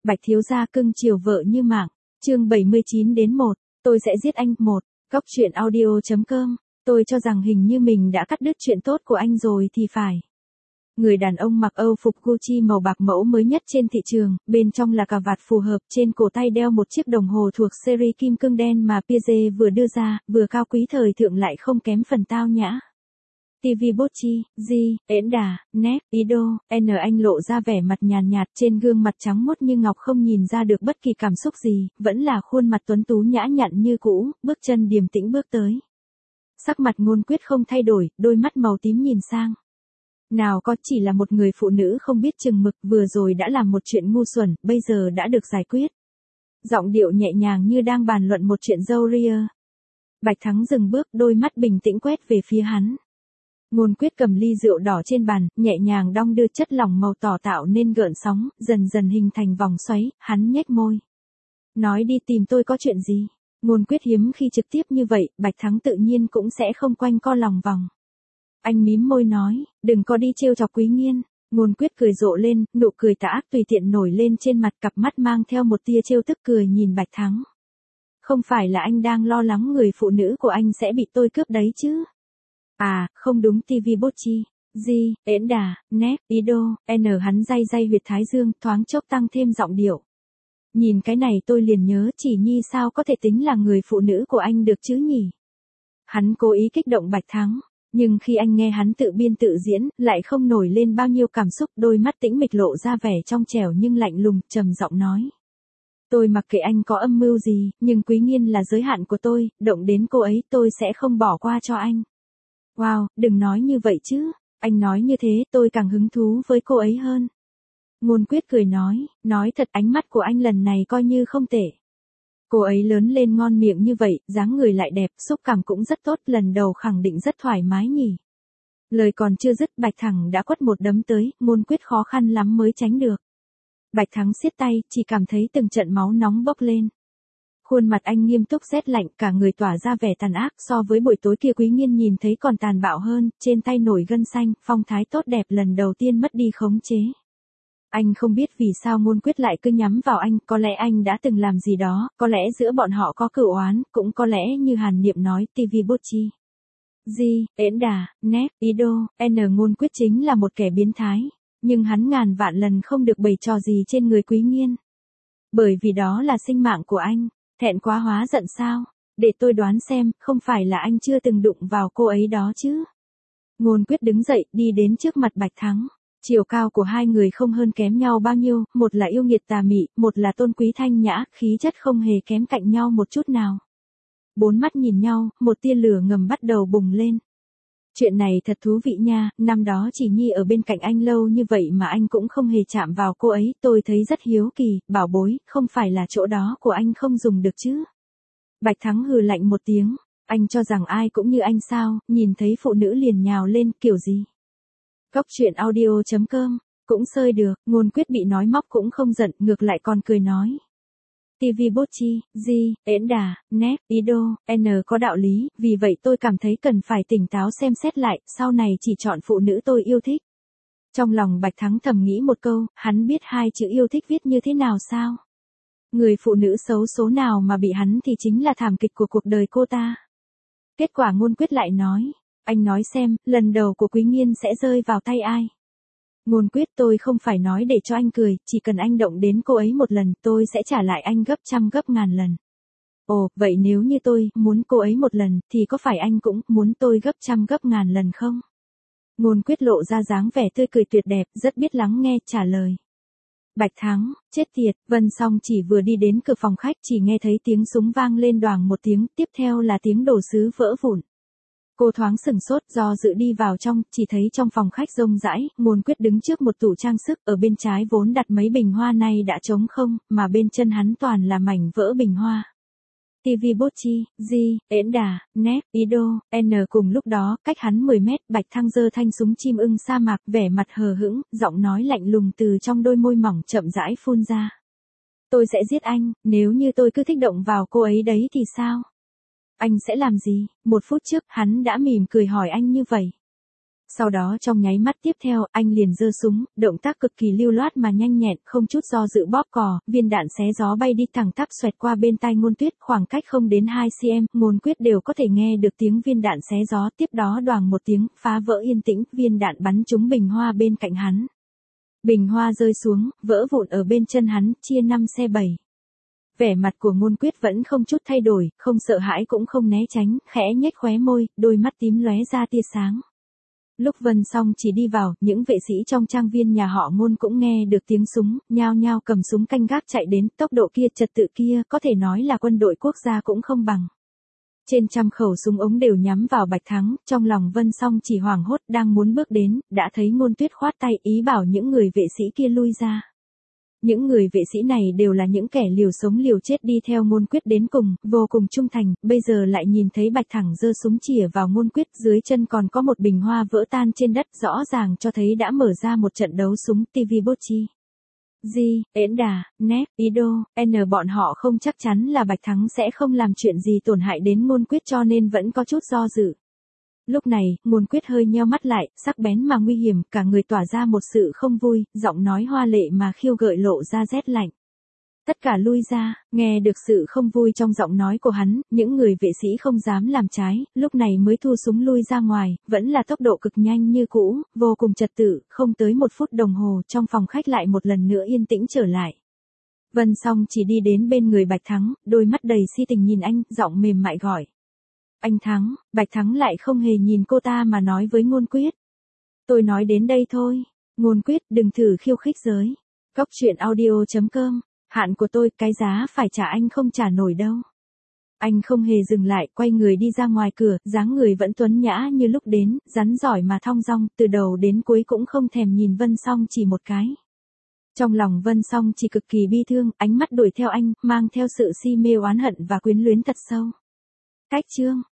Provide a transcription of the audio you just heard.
Bạch thiếu gia cưng chiều vợ như mạng. Chương 79-1, tôi sẽ giết anh. 1. Góc truyện audio.com. Tôi cho rằng hình như mình đã cắt đứt chuyện tốt của anh rồi thì phải. Người đàn ông mặc Âu phục Gucci màu bạc mẫu mới nhất trên thị trường, bên trong là cà vạt phù hợp, trên cổ tay đeo một chiếc đồng hồ thuộc series kim cương đen mà Piaget vừa đưa ra, vừa cao quý thời thượng lại không kém phần tao nhã. TV Bocci, G, Ễn Đà, Nét, Ido, N. Anh lộ ra vẻ mặt nhàn nhạt, trên gương mặt trắng muốt như ngọc không nhìn ra được bất kỳ cảm xúc gì, vẫn là khuôn mặt tuấn tú nhã nhặn như cũ, bước chân điềm tĩnh bước tới. Sắc mặt Ngôn Quyết không thay đổi, đôi mắt màu tím nhìn sang. Nào có, chỉ là một người phụ nữ không biết chừng mực, vừa rồi đã làm một chuyện ngu xuẩn, bây giờ đã được giải quyết. Giọng điệu nhẹ nhàng như đang bàn luận một chuyện râu ria. Bạch Thắng dừng bước, đôi mắt bình tĩnh quét về phía hắn. Ngôn Quyết cầm ly rượu đỏ trên bàn, nhẹ nhàng đong đưa, chất lỏng màu tỏ tạo nên gợn sóng, dần dần hình thành vòng xoáy, hắn nhếch môi. Nói đi, tìm tôi có chuyện gì? Ngôn Quyết hiếm khi trực tiếp như vậy, Bạch Thắng tự nhiên cũng sẽ không quanh co lòng vòng. Anh mím môi nói, đừng có đi trêu chọc Quý Nghiên. Ngôn Quyết cười rộ lên, nụ cười tà ác tùy tiện nổi lên trên mặt, cặp mắt mang theo một tia trêu tức cười nhìn Bạch Thắng. Không phải là anh đang lo lắng người phụ nữ của anh sẽ bị tôi cướp đấy chứ? À, không đúng. TV Bocci, G, Ễn Đà, Nét, Ido, N. Hắn day huyệt thái dương, thoáng chốc tăng thêm giọng điệu. Nhìn cái này tôi liền nhớ, Chỉ Nhi sao có thể tính là người phụ nữ của anh được chứ nhỉ? Hắn cố ý kích động Bạch Thắng, nhưng khi anh nghe hắn tự biên tự diễn, lại không nổi lên bao nhiêu cảm xúc, đôi mắt tĩnh mịch lộ ra vẻ trong trẻo nhưng lạnh lùng, trầm giọng nói. Tôi mặc kệ anh có âm mưu gì, nhưng Quý Nghiên là giới hạn của tôi, động đến cô ấy tôi sẽ không bỏ qua cho anh. Wow, đừng nói như vậy chứ, anh nói như thế tôi càng hứng thú với cô ấy hơn. Ngôn Quyết cười nói thật ánh mắt của anh lần này coi như không tệ. Cô ấy lớn lên ngon miệng như vậy, dáng người lại đẹp, xúc cảm cũng rất tốt, lần đầu khẳng định rất thoải mái nhỉ. Lời còn chưa dứt, Bạch Thắng đã quất một đấm tới, Ngôn Quyết khó khăn lắm mới tránh được. Bạch Thắng siết tay, chỉ cảm thấy từng trận máu nóng bốc lên. Khuôn mặt anh nghiêm túc rét lạnh, cả người tỏa ra vẻ tàn ác, so với buổi tối kia Quý Nghiên nhìn thấy còn tàn bạo hơn, trên tay nổi gân xanh, phong thái tốt đẹp lần đầu tiên mất đi khống chế. Anh không biết vì sao Ngôn Quyết lại cứ nhắm vào anh, có lẽ anh đã từng làm gì đó, có lẽ giữa bọn họ có cửu oán, cũng có lẽ như Hàn Niệm nói, TV Bocci, G, Ễn Đà, Nét, Ido, N. Ngôn Quyết chính là một kẻ biến thái, nhưng hắn ngàn vạn lần không được bày trò gì trên người Quý Nghiên. Bởi vì đó là sinh mạng của anh. Thẹn quá hóa giận sao? Để tôi đoán xem, không phải là anh chưa từng đụng vào cô ấy đó chứ? Ngôn Quyết đứng dậy, đi đến trước mặt Bạch Thắng. Chiều cao của hai người không hơn kém nhau bao nhiêu, một là yêu nghiệt tà mị, một là tôn quý thanh nhã, khí chất không hề kém cạnh nhau một chút nào. Bốn mắt nhìn nhau, một tia lửa ngầm bắt đầu bùng lên. Chuyện này thật thú vị nha, năm đó Chỉ Nhi ở bên cạnh anh lâu như vậy mà anh cũng không hề chạm vào cô ấy, tôi thấy rất hiếu kỳ, bảo bối, không phải là chỗ đó của anh không dùng được chứ? Bạch Thắng hừ lạnh một tiếng, anh cho rằng ai cũng như anh sao, nhìn thấy phụ nữ liền nhào lên, kiểu gì? Góc truyện audio.com, cũng sơi được, Ngôn Quyết bị nói móc cũng không giận, ngược lại còn cười nói. TV Bocci, G, Ễn Đà, Nét, Ido, N. Có đạo lý, vì vậy tôi cảm thấy cần phải tỉnh táo xem xét lại, sau này chỉ chọn phụ nữ tôi yêu thích. Trong lòng Bạch Thắng thầm nghĩ một câu, hắn biết hai chữ yêu thích viết như thế nào sao? Người phụ nữ xấu số nào mà bị hắn thì chính là thảm kịch của cuộc đời cô ta. Kết quả Ngôn Quyết lại nói, anh nói xem, lần đầu của Quý Nghiên sẽ rơi vào tay ai? Ngôn Quyết, tôi không phải nói để cho anh cười, chỉ cần anh động đến cô ấy một lần, tôi sẽ trả lại anh gấp trăm gấp ngàn lần. Ồ, vậy nếu như tôi muốn cô ấy một lần, thì có phải anh cũng muốn tôi gấp trăm gấp ngàn lần không? Ngôn Quyết lộ ra dáng vẻ tươi cười tuyệt đẹp, rất biết lắng nghe, trả lời. Bạch Thắng, chết tiệt, Vân Song chỉ vừa đi đến cửa phòng khách chỉ nghe thấy tiếng súng vang lên đoàng một tiếng, tiếp theo là tiếng đồ sứ vỡ vụn. Cô thoáng sửng sốt, do dự đi vào trong, chỉ thấy trong phòng khách rông rãi, Ngôn Quyết đứng trước một tủ trang sức, ở bên trái vốn đặt mấy bình hoa nay đã trống không, mà bên chân hắn toàn là mảnh vỡ bình hoa. TV Bocci, G, Ễn Đà, Nét, Ido, N. Cùng lúc đó, cách hắn 10 mét, Bạch Thăng giơ thanh súng chim ưng sa mạc, vẻ mặt hờ hững, giọng nói lạnh lùng từ trong đôi môi mỏng chậm rãi phun ra. Tôi sẽ giết anh, nếu như tôi cứ thích động vào cô ấy đấy thì sao? Anh sẽ làm gì? 1 phút trước, hắn đã mỉm cười hỏi anh như vậy. Sau đó trong nháy mắt tiếp theo, anh liền giơ súng, động tác cực kỳ lưu loát mà nhanh nhẹn, không chút do dự bóp cò, viên đạn xé gió bay đi thẳng tắp xoẹt qua bên tai Ngôn Tuyết, khoảng cách không đến 2 cm, Ngôn Quyết đều có thể nghe được tiếng viên đạn xé gió, tiếp đó đoàng một tiếng, phá vỡ yên tĩnh, viên đạn bắn trúng bình hoa bên cạnh hắn. Bình hoa rơi xuống, vỡ vụn ở bên chân hắn, chia 5 xe 7. Vẻ mặt của Ngôn Quyết vẫn không chút thay đổi, không sợ hãi cũng không né tránh, khẽ nhếch khóe môi, đôi mắt tím lóe ra tia sáng. Lúc Vân Song chỉ đi vào, những vệ sĩ trong trang viên nhà họ Ngôn cũng nghe được tiếng súng, nhao nhao cầm súng canh gác chạy đến, tốc độ kia, trật tự kia, có thể nói là quân đội quốc gia cũng không bằng. Trên trăm khẩu súng ống đều nhắm vào Bạch Thắng, trong lòng Vân Song chỉ hoảng hốt đang muốn bước đến, đã thấy Ngôn Tuyết khoát tay ý bảo những người vệ sĩ kia lui ra. Những người vệ sĩ này đều là những kẻ liều sống liều chết đi theo Ngôn Quyết đến cùng, vô cùng trung thành, bây giờ lại nhìn thấy Bạch Thẳng giơ súng chĩa vào Ngôn Quyết, dưới chân còn có một bình hoa vỡ tan trên đất, rõ ràng cho thấy đã mở ra một trận đấu súng. TV Bochi, Di, Yến Đà, Nép, Ido, N bọn họ không chắc chắn là Bạch Thắng sẽ không làm chuyện gì tổn hại đến Ngôn Quyết cho nên vẫn có chút do dự. Lúc này, Ngôn Quyết hơi nheo mắt lại, sắc bén mà nguy hiểm, cả người tỏa ra một sự không vui, giọng nói hoa lệ mà khiêu gợi lộ ra rét lạnh. Tất cả lui ra, nghe được sự không vui trong giọng nói của hắn, những người vệ sĩ không dám làm trái, lúc này mới thu súng lui ra ngoài, vẫn là tốc độ cực nhanh như cũ, vô cùng trật tự, không tới 1 phút đồng hồ, trong phòng khách lại một lần nữa yên tĩnh trở lại. Vân Song chỉ đi đến bên người Bạch Thắng, đôi mắt đầy si tình nhìn anh, giọng mềm mại gọi. Anh Thắng, Bạch Thắng lại không hề nhìn cô ta mà nói với Ngôn Quyết. Tôi nói đến đây thôi. Ngôn Quyết, đừng thử khiêu khích giới. Cóc truyện audio.com, hạn của tôi, cái giá phải trả anh không trả nổi đâu. Anh không hề dừng lại, quay người đi ra ngoài cửa, dáng người vẫn tuấn nhã như lúc đến, rắn giỏi mà thong dong, từ đầu đến cuối cũng không thèm nhìn Vân Song chỉ một cái. Trong lòng Vân Song chỉ cực kỳ bi thương, ánh mắt đuổi theo anh, mang theo sự si mê oán hận và quyến luyến thật sâu. Cách chương